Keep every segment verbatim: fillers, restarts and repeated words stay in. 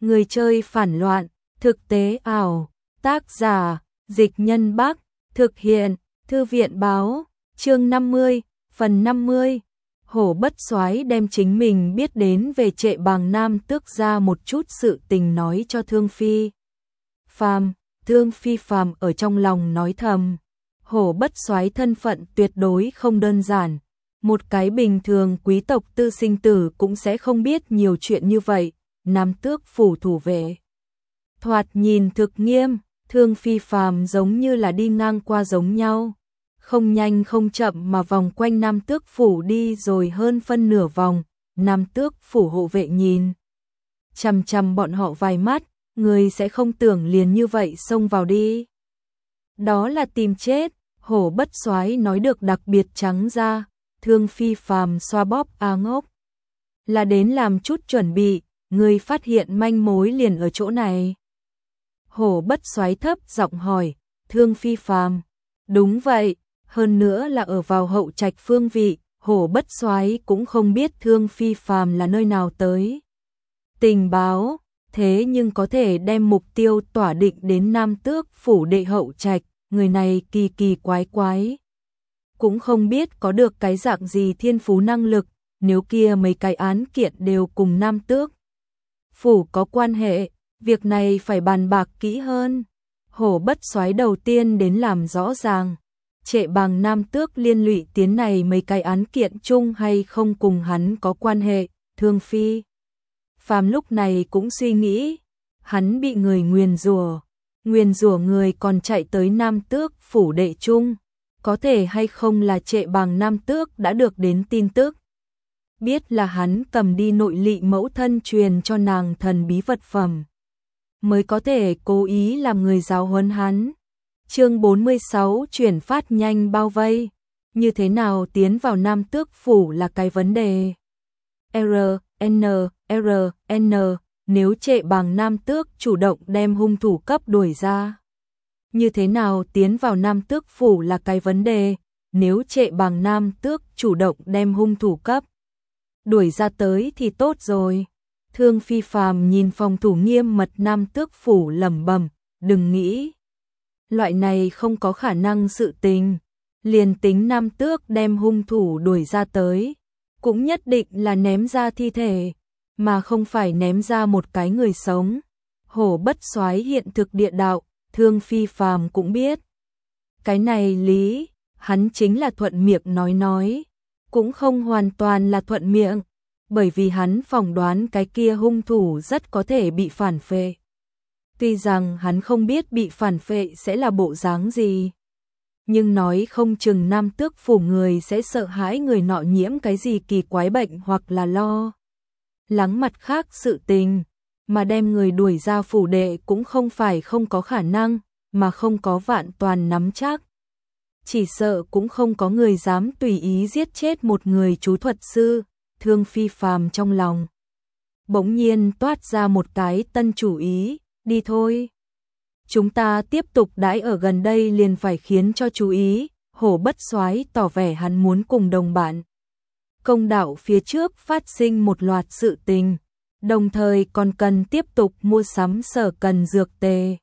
Người chơi phản loạn, thực tế ảo, tác giả, Dịch Nhân Bắc, thực hiện, Thư viện báo, chương năm mươi, phần năm mươi. Hổ Bất Soái đem chính mình biết đến về Trệ Bàng Nam Tước ra một chút sự tình nói cho Thương Phi Phàm. Thương Phi Phàm ở trong lòng nói thầm, Hổ Bất Soái thân phận tuyệt đối không đơn giản, một cái bình thường quý tộc tư sinh tử cũng sẽ không biết nhiều chuyện như vậy. Nam Tước phủ thủ vệ thoạt nhìn thực nghiêm, Thương Phi Phàm giống như là đi ngang qua giống nhau, không nhanh không chậm mà vòng quanh Nam Tước phủ đi rồi hơn phân nửa vòng. Nam Tước phủ hộ vệ nhìn chằm chằm bọn họ vài mắt, người sẽ không tưởng liền như vậy xông vào đi. Đó là tìm chết. Hổ Bất Soái nói được đặc biệt trắng ra. Thương Phi Phàm xoa bóp a ngốc, là đến làm chút chuẩn bị, người phát hiện manh mối liền ở chỗ này. Hổ Bất Soái thấp giọng hỏi, Thương Phi Phàm, đúng vậy, hơn nữa là ở vào hậu trạch phương vị. Hổ Bất Soái cũng không biết Thương Phi Phàm là nơi nào tới tình báo, thế nhưng có thể đem mục tiêu tỏa định đến Nam Tước phủ đệ hậu trạch, người này kỳ kỳ quái quái, cũng không biết có được cái dạng gì thiên phú năng lực. Nếu kia mấy cái án kiện đều cùng Nam Tước phủ có quan hệ, việc này phải bàn bạc kỹ hơn. Hổ Bất Soái đầu tiên đến làm rõ ràng, Trệ Bàng Nam Tước liên lụy tiến này mấy cái án kiện chung hay không cùng hắn có quan hệ. Thương Phi Phàm lúc này cũng suy nghĩ, hắn bị người nguyền rủa, nguyền rủa người còn chạy tới Nam Tước phủ đệ chung, có thể hay không là Trệ Bàng Nam Tước đã được đến tin tức, biết là hắn cầm đi nội lị mẫu thân truyền cho nàng thần bí vật phẩm, mới có thể cố ý làm người giáo huấn hắn. Chương bốn mươi sáu chuyển phát nhanh bao vây, như thế nào tiến vào Nam Tước phủ là cái vấn đề. R N R N Nếu Trệ Bàng Nam Tước chủ động đem hung thủ cấp đuổi ra, như thế nào tiến vào Nam Tước phủ là cái vấn đề. Nếu Trệ Bàng Nam Tước chủ động đem hung thủ cấp đuổi ra tới thì tốt rồi. Thương Phi Phàm nhìn phòng thủ nghiêm mật Nam Tước phủ lẩm bẩm, đừng nghĩ, loại này không có khả năng sự tình, liền tính Nam Tước đem hung thủ đuổi ra tới, cũng nhất định là ném ra thi thể, mà không phải ném ra một cái người sống. Hổ Bất Soái hiện thực địa đạo, Thương Phi Phàm cũng biết. Cái này lý, hắn chính là thuận miệng nói nói, cũng không hoàn toàn là thuận miệng, bởi vì hắn phỏng đoán cái kia hung thủ rất có thể bị phản phệ. Tuy rằng hắn không biết bị phản phệ sẽ là bộ dáng gì, nhưng nói không chừng Nam Tước phủ người sẽ sợ hãi người nọ nhiễm cái gì kỳ quái bệnh hoặc là lo lắng mặt khác sự tình, mà đem người đuổi ra phủ đệ cũng không phải không có khả năng, mà không có vạn toàn nắm chắc. Chỉ sợ cũng không có người dám tùy ý giết chết một người chú thuật sư. Thương Phi Phàm trong lòng bỗng nhiên toát ra một cái tân chủ ý, đi thôi. Chúng ta tiếp tục đãi ở gần đây liền phải khiến cho chú ý. Hổ Bất Soái tỏ vẻ hắn muốn cùng đồng bạn công đạo phía trước phát sinh một loạt sự tình, đồng thời còn cần tiếp tục mua sắm sở cần dược tề.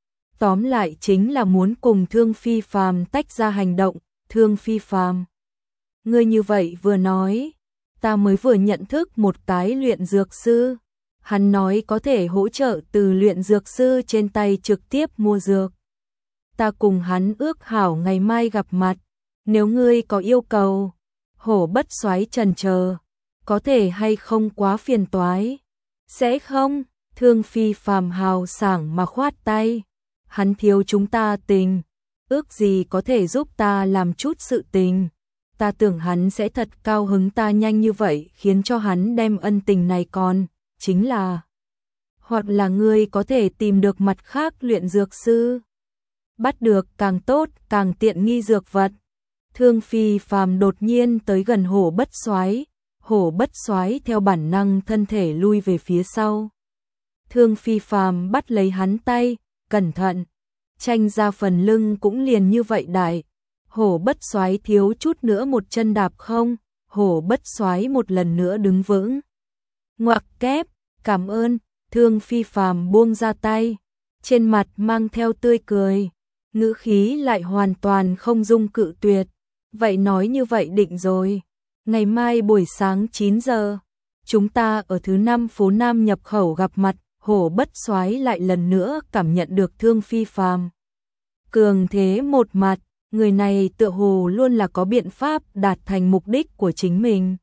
Tóm lại chính là muốn cùng Thương Phi Phàm tách ra hành động. Thương Phi Phàm, ngươi như vậy vừa nói, ta mới vừa nhận thức một cái luyện dược sư, hắn nói có thể hỗ trợ từ luyện dược sư trên tay trực tiếp mua dược. Ta cùng hắn ước hảo ngày mai gặp mặt, nếu ngươi có yêu cầu. Hổ Bất Soái chần chờ, có thể hay không quá phiền toái? Sẽ không. Thương Phi Phàm hào sảng mà khoát tay, hắn thiếu chúng ta tình, ước gì có thể giúp ta làm chút sự tình. Ta tưởng hắn sẽ thật cao hứng ta nhanh như vậy khiến cho hắn đem ân tình này còn, chính là, hoặc là ngươi có thể tìm được mặt khác luyện dược sư, bắt được càng tốt càng tiện nghi dược vật. Thương Phi Phàm đột nhiên tới gần Hổ Bất Soái, Hổ Bất Soái theo bản năng thân thể lui về phía sau. Thương Phi Phàm bắt lấy hắn tay, cẩn thận, tranh ra phần lưng cũng liền như vậy đại. Hổ Bất Soái thiếu chút nữa một chân đạp không, Hổ Bất Soái một lần nữa đứng vững. Ngoặc kép, cảm ơn. Thương Phi Phàm buông ra tay, trên mặt mang theo tươi cười, ngữ khí lại hoàn toàn không dung cự tuyệt. Vậy nói như vậy định rồi, ngày mai buổi sáng chín giờ, chúng ta ở thứ năm phố Nam nhập khẩu gặp mặt. Hổ Bất Soái lại lần nữa cảm nhận được Thương Phi Phàm cường thế một mặt, người này tựa hồ luôn là có biện pháp đạt thành mục đích của chính mình,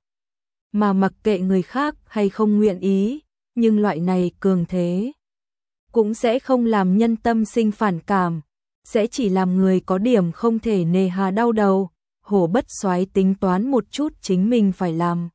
mà mặc kệ người khác hay không nguyện ý, nhưng loại này cường thế cũng sẽ không làm nhân tâm sinh phản cảm, sẽ chỉ làm người có điểm không thể nề hà đau đầu. Hổ Bất Soái tính toán một chút chính mình phải làm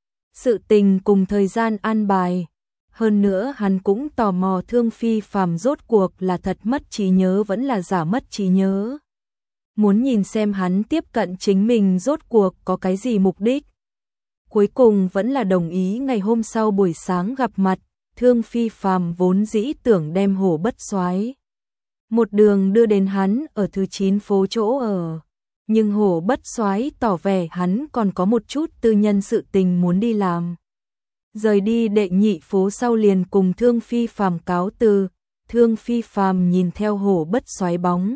sự tình cùng thời gian an bài. Hơn nữa hắn cũng tò mò Thương Phi Phàm rốt cuộc là thật mất trí nhớ vẫn là giả mất trí nhớ. Muốn nhìn xem hắn tiếp cận chính mình rốt cuộc có cái gì mục đích. Cuối cùng vẫn là đồng ý ngày hôm sau buổi sáng gặp mặt. Thương Phi Phàm vốn dĩ tưởng đem Hổ Bất Soái một đường đưa đến hắn ở thứ chín phố chỗ ở. Nhưng Hổ Bất Soái tỏ vẻ hắn còn có một chút tư nhân sự tình muốn đi làm. Rời đi đệ nhị phố sau liền cùng Thương Phi Phàm cáo từ. Thương Phi Phàm nhìn theo Hổ Bất Soái bóng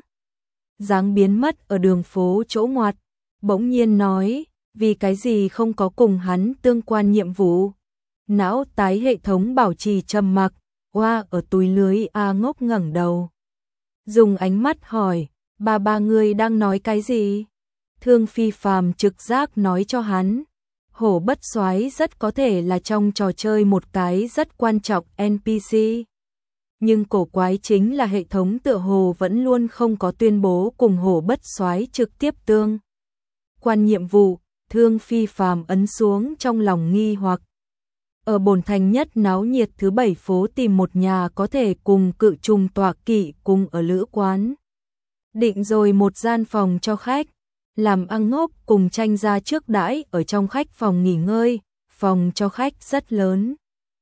dáng biến mất ở đường phố chỗ ngoặt, bỗng nhiên nói, vì cái gì không có cùng hắn tương quan nhiệm vụ. Não tái hệ thống bảo trì trầm mặc, oa ở túi lưới A Ngốc ngẩng đầu, dùng ánh mắt hỏi, ba ba người đang nói cái gì? Thương Phi Phàm trực giác nói cho hắn, Hổ Bất Soái rất có thể là trong trò chơi một cái rất quan trọng en pê xê. Nhưng cổ quái chính là hệ thống tựa hồ vẫn luôn không có tuyên bố cùng Hổ Bất Soái trực tiếp tương quan nhiệm vụ. Thương Phi Phàm ấn xuống trong lòng nghi hoặc. Ở bồn thành nhất náo nhiệt thứ bảy phố tìm một nhà có thể cùng cự trùng tọa kỵ cùng ở lữ quán. Định rồi một gian phòng cho khách, làm ăn ngốc cùng Tranh Gia trước đãi ở trong khách phòng nghỉ ngơi. Phòng cho khách rất lớn,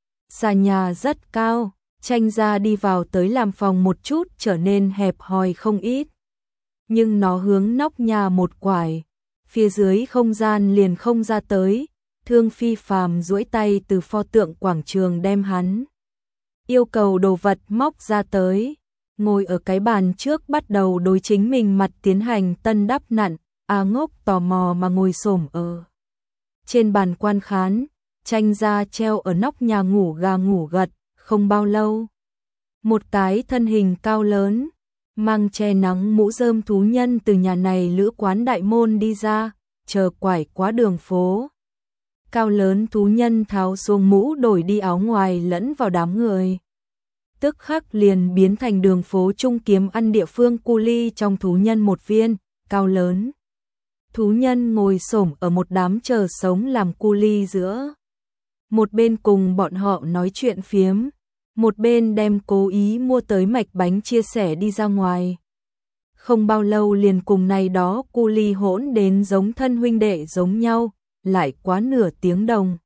xà nhà rất cao, Tranh Gia đi vào tới làm phòng một chút trở nên hẹp hòi không ít. Nhưng nó hướng nóc nhà một quải, phía dưới không gian liền không ra tới. Thương Phi Phàm duỗi tay từ pho tượng quảng trường đem hắn yêu cầu đồ vật móc ra tới, ngồi ở cái bàn trước bắt đầu đối chính mình mặt tiến hành tân đắp nặn. A Ngốc tò mò mà ngồi xổm ở trên bàn quan khán. Tranh Gia treo ở nóc nhà ngủ gà ngủ gật. Không bao lâu, một cái thân hình cao lớn, mang che nắng mũ rơm thú nhân từ nhà này lữ quán đại môn đi ra, chờ quải qua đường phố. Cao lớn thú nhân tháo xuống mũ đổi đi áo ngoài lẫn vào đám người, tức khắc liền biến thành đường phố trung kiếm ăn địa phương cu ly trong thú nhân một viên. Cao lớn thú nhân ngồi xổm ở một đám chờ sống làm cu ly giữa, một bên cùng bọn họ nói chuyện phiếm, một bên đem cố ý mua tới mạch bánh chia sẻ đi ra ngoài. Không bao lâu liền cùng này đó cu ly hỗn đến giống thân huynh đệ giống nhau, lại quá nửa tiếng đồng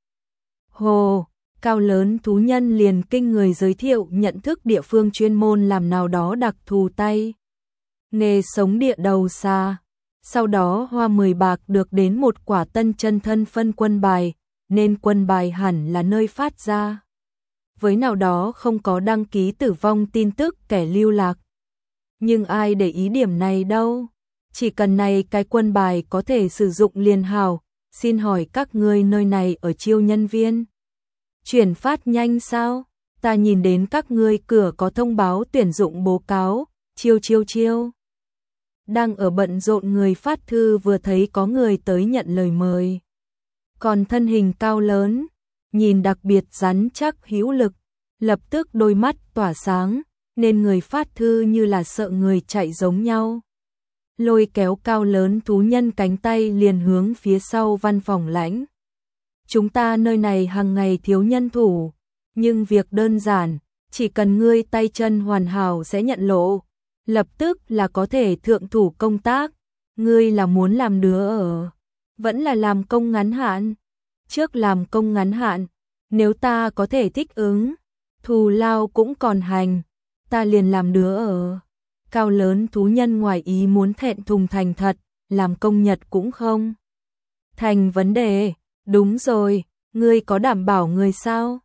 hồ. Cao lớn thú nhân liền kinh người giới thiệu nhận thức địa phương chuyên môn làm nào đó đặc thù tay nghề sống địa đầu xa. Sau đó hoa mười bạc được đến một quả tân chân thân phân quân bài, nên quân bài hẳn là nơi phát ra với nào đó không có đăng ký tử vong tin tức kẻ lưu lạc. Nhưng ai để ý điểm này đâu, chỉ cần này cái quân bài có thể sử dụng liền hảo. Xin hỏi các ngươi nơi này ở chiêu nhân viên chuyển phát nhanh sao? Ta nhìn đến các ngươi cửa có thông báo tuyển dụng bố cáo. Chiêu chiêu chiêu. Đang ở bận rộn người phát thư vừa thấy có người tới nhận lời mời, còn thân hình cao lớn, nhìn đặc biệt rắn chắc hữu lực, lập tức đôi mắt tỏa sáng, nên người phát thư như là sợ người chạy giống nhau. Lôi kéo cao lớn thú nhân cánh tay liền hướng phía sau văn phòng lãnh. Chúng ta nơi này hàng ngày thiếu nhân thủ, nhưng việc đơn giản, chỉ cần ngươi tay chân hoàn hảo sẽ nhận lộ, lập tức là có thể thượng thủ công tác. Ngươi là muốn làm đứa ở, vẫn là làm công ngắn hạn? Trước làm công ngắn hạn, nếu ta có thể thích ứng, thù lao cũng còn hành, ta liền làm đứa ở. Cao lớn thú nhân ngoài ý muốn thẹn thùng thành thật, làm công nhật cũng không thành vấn đề. Đúng rồi, ngươi có đảm bảo người sao?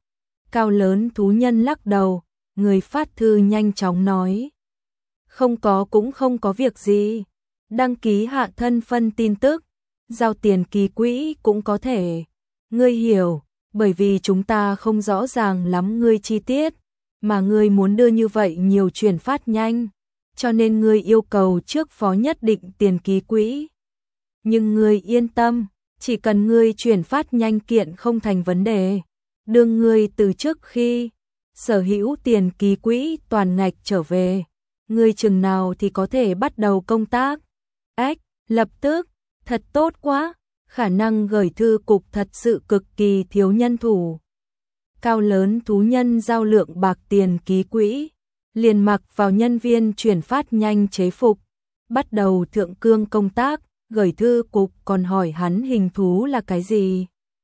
Cao lớn thú nhân lắc đầu, người phát thư nhanh chóng nói. Không có cũng không có việc gì. Đăng ký hạ thân phân tin tức, giao tiền ký quỹ cũng có thể. Ngươi hiểu, bởi vì chúng ta không rõ ràng lắm ngươi chi tiết, mà ngươi muốn đưa như vậy nhiều chuyển phát nhanh, cho nên ngươi yêu cầu trước phó nhất định tiền ký quỹ. Nhưng ngươi yên tâm, chỉ cần ngươi chuyển phát nhanh kiện không thành vấn đề, đương ngươi từ trước khi sở hữu tiền ký quỹ toàn ngạch trở về, ngươi chừng nào thì có thể bắt đầu công tác. Ách, lập tức, thật tốt quá, khả năng gửi thư cục thật sự cực kỳ thiếu nhân thủ. Cao lớn thú nhân giao lượng bạc tiền ký quỹ, liền mặc vào nhân viên chuyển phát nhanh chế phục, bắt đầu thượng cương công tác. Gửi thư cục còn hỏi hắn hình thú là cái gì,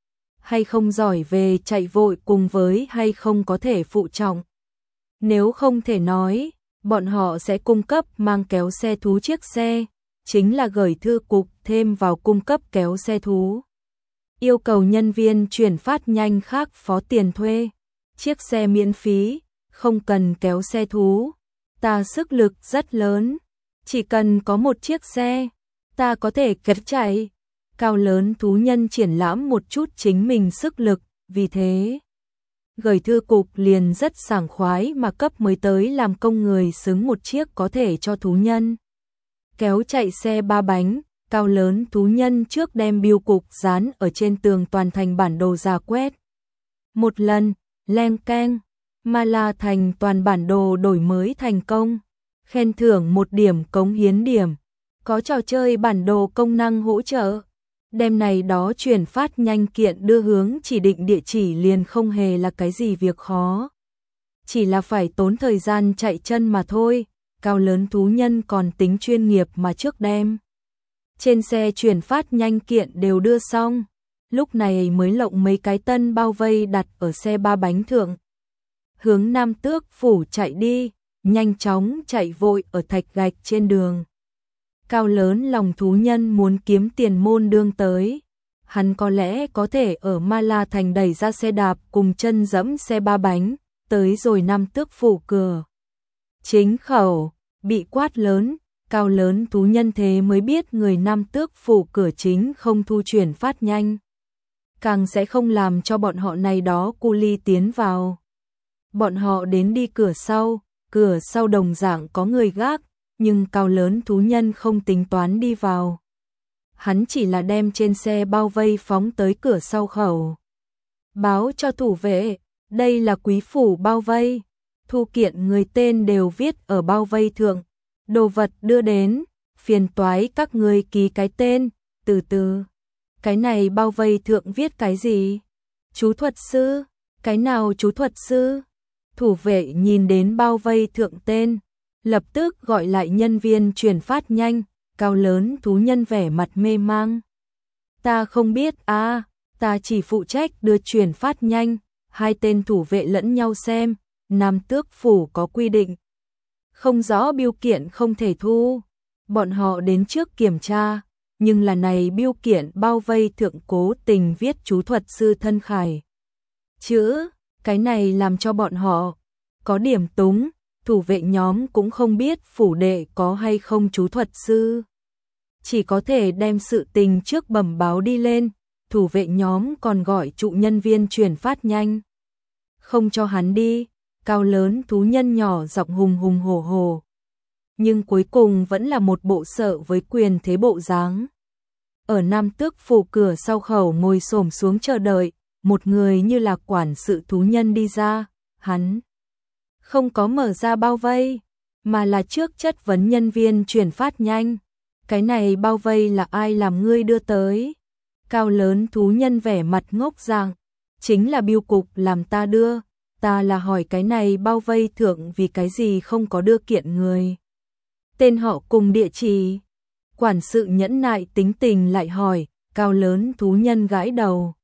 hay không giỏi về chạy vội cùng với hay không có thể phụ trọng. Nếu không thể nói, bọn họ sẽ cung cấp mang kéo xe thú chiếc xe, chính là gửi thư cục thêm vào cung cấp kéo xe thú. Yêu cầu nhân viên chuyển phát nhanh khác phó tiền thuê, chiếc xe miễn phí, không cần kéo xe thú. Ta sức lực rất lớn, chỉ cần có một chiếc xe, ta có thể kết chạy. Cao lớn thú nhân triển lãm một chút chính mình sức lực, vì thế gửi thư cục liền rất sảng khoái mà cấp mới tới làm công người xứng một chiếc có thể cho thú nhân kéo chạy xe ba bánh. Cao lớn thú nhân trước đem bưu cục dán ở trên tường toàn thành bản đồ ra quét một lần, leng keng, mà là thành toàn bản đồ đổi mới thành công, khen thưởng một điểm cống hiến điểm. Có trò chơi bản đồ công năng hỗ trợ, đem này đó chuyển phát nhanh kiện đưa hướng chỉ định địa chỉ liền không hề là cái gì việc khó. Chỉ là phải tốn thời gian chạy chân mà thôi. Cao lớn thú nhân còn tính chuyên nghiệp mà trước đem trên xe chuyển phát nhanh kiện đều đưa xong, lúc này mới lộng mấy cái tân bao vây đặt ở xe ba bánh thượng. Hướng Nam Tước phủ chạy đi, nhanh chóng chạy vội ở thạch gạch trên đường. Cao lớn lòng thú nhân muốn kiếm tiền môn đương tới, hắn có lẽ có thể ở Ma La Thành đẩy ra xe đạp cùng chân dẫm xe ba bánh, tới rồi Nam Tước phủ cửa chính khẩu, bị quát lớn. Cao lớn thú nhân thế mới biết người Nam Tước phủ cửa chính không thu chuyển phát nhanh, càng sẽ không làm cho bọn họ này đó cu ly tiến vào. Bọn họ đến đi cửa sau, cửa sau đồng dạng có người gác, nhưng cao lớn thú nhân không tính toán đi vào. Hắn chỉ là đem trên xe bao vây phóng tới cửa sau khẩu. Báo cho thủ vệ, đây là quý phủ bao vây. Thu kiện người tên đều viết ở bao vây thượng. Đồ vật đưa đến, phiền toái các người ký cái tên, từ từ. Cái này bao vây thượng viết cái gì? Chú thuật sư, cái nào chú thuật sư? Thủ vệ nhìn đến bao vây thượng tên, lập tức gọi lại nhân viên chuyển phát nhanh. Cao lớn thú nhân vẻ mặt mê mang. Ta không biết à, ta chỉ phụ trách đưa chuyển phát nhanh. Hai tên thủ vệ lẫn nhau xem, Nam Tước phủ có quy định, không rõ bưu kiện không thể thu. Bọn họ đến trước kiểm tra, nhưng là này bưu kiện bao vây thượng cố tình viết chú thuật sư thân khải chữ, cái này làm cho bọn họ có điểm túng. Thủ vệ nhóm cũng không biết phủ đệ có hay không chú thuật sư, chỉ có thể đem sự tình trước bẩm báo đi lên. Thủ vệ nhóm còn gọi trụ nhân viên chuyển phát nhanh, không cho hắn đi. Cao lớn thú nhân nhỏ giọng hùng hùng hổ hổ, nhưng cuối cùng vẫn là một bộ sợ với quyền thế bộ dáng. Ở Nam Tước phủ cửa sau khẩu ngồi xổm xuống chờ đợi, một người như là quản sự thú nhân đi ra. Hắn không có mở ra bao vây, mà là trước chất vấn nhân viên chuyển phát nhanh. Cái này bao vây là ai làm ngươi đưa tới? Cao lớn thú nhân vẻ mặt ngốc rằng, chính là bưu cục làm ta đưa. Ta là hỏi cái này bao vây thượng vì cái gì không có đưa kiện người tên họ cùng địa chỉ. Quản sự nhẫn nại tính tình lại hỏi. Cao lớn thú nhân gãi đầu.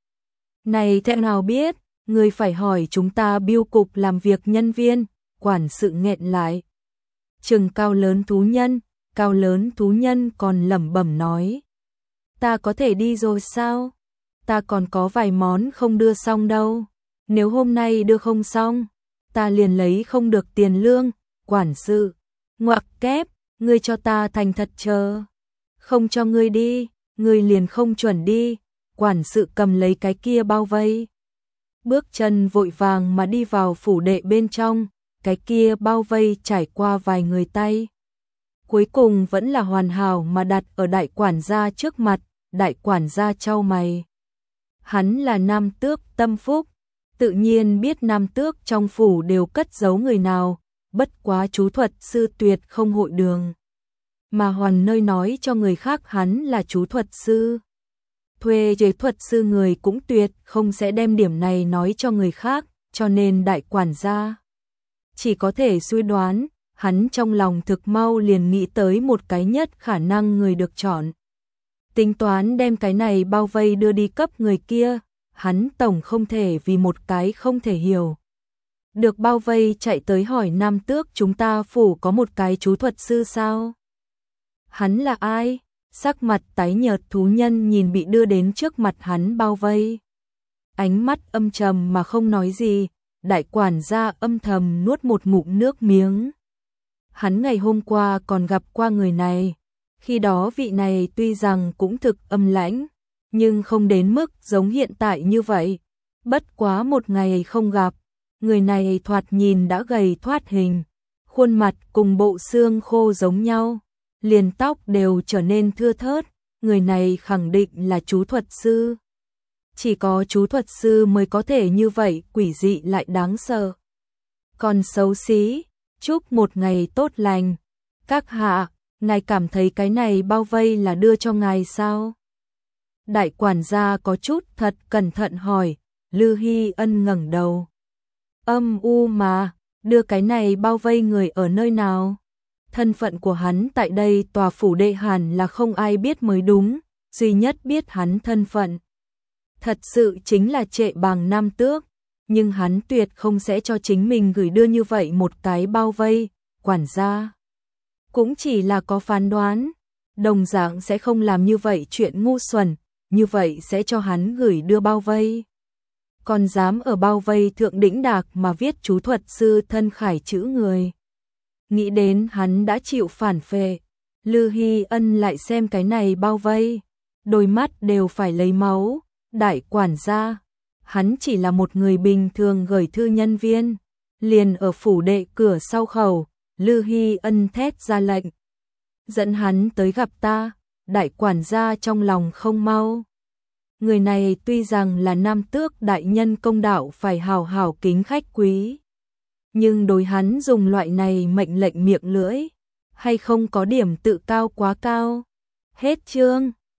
Này thế nào biết, người phải hỏi chúng ta bưu cục làm việc nhân viên. Quản sự nghẹn lại, chừng cao lớn thú nhân. Cao lớn thú nhân còn lẩm bẩm nói, ta có thể đi rồi sao? Ta còn có vài món không đưa xong đâu. Nếu hôm nay đưa không xong, ta liền lấy không được tiền lương. Quản sự, ngoặc kép, ngươi cho ta thành thật chờ. Không cho ngươi đi, ngươi liền không chuẩn đi. Quản sự cầm lấy cái kia bao vây, bước chân vội vàng mà đi vào phủ đệ bên trong. Cái kia bao vây trải qua vài người tay, cuối cùng vẫn là hoàn hảo mà đặt ở đại quản gia trước mặt. Đại quản gia chau mày. Hắn là nam tước tâm phúc, tự nhiên biết nam tước trong phủ đều cất giấu người nào, bất quá chú thuật sư tuyệt không hội đường. Mà hoàn nơi nói cho người khác hắn là chú thuật sư. Thuê chế thuật sư người cũng tuyệt không sẽ đem điểm này nói cho người khác, cho nên đại quản gia chỉ có thể suy đoán. Hắn trong lòng thực mau liền nghĩ tới một cái nhất khả năng người được chọn. Tính toán đem cái này bao vây đưa đi cấp người kia, hắn tổng không thể vì một cái không thể hiểu được bao vây chạy tới hỏi nam tước chúng ta phủ có một cái chú thuật sư sao? Hắn là ai? Sắc mặt tái nhợt thú nhân nhìn bị đưa đến trước mặt hắn bao vây, ánh mắt âm trầm mà không nói gì. Đại quản gia âm thầm nuốt một ngụm nước miếng. Hắn ngày hôm qua còn gặp qua người này, khi đó vị này tuy rằng cũng thực âm lãnh, nhưng không đến mức giống hiện tại như vậy. Bất quá một ngày không gặp, người này thoạt nhìn đã gầy thoát hình, khuôn mặt cùng bộ xương khô giống nhau, liền tóc đều trở nên thưa thớt. Người này khẳng định là chú thuật sư. Chỉ có chú thuật sư mới có thể như vậy quỷ dị lại đáng sợ. Còn xấu xí, chúc một ngày tốt lành. Các hạ, ngài cảm thấy cái này bao vây là đưa cho ngài sao? Đại quản gia có chút thật cẩn thận hỏi. Lư Hy Ân ngẩng đầu. Âm u mà, đưa cái này bao vây người ở nơi nào? Thân phận của hắn tại đây tòa phủ đệ hẳn là không ai biết mới đúng, duy nhất biết hắn thân phận thật sự chính là Trệ Bàng nam tước, nhưng hắn tuyệt không sẽ cho chính mình gửi đưa như vậy một cái bao vây. Quản gia cũng chỉ là có phán đoán, đồng dạng sẽ không làm như vậy chuyện ngu xuẩn, như vậy sẽ cho hắn gửi đưa bao vây. Còn dám ở bao vây thượng đĩnh đạc mà viết chú thuật sư thân khải chữ người. Nghĩ đến hắn đã chịu phản phệ, Lư Hy Ân lại xem cái này bao vây, đôi mắt đều phải lấy máu. Đại quản gia, hắn chỉ là một người bình thường gửi thư nhân viên, liền ở phủ đệ cửa sau khẩu. Lư Hy Ân thét ra lệnh, dẫn hắn tới gặp ta. Đại quản gia trong lòng không mau. Người này tuy rằng là nam tước đại nhân công đạo phải hào hào kính khách quý, nhưng đối hắn dùng loại này mệnh lệnh miệng lưỡi, hay không có điểm tự cao quá cao. Hết chương.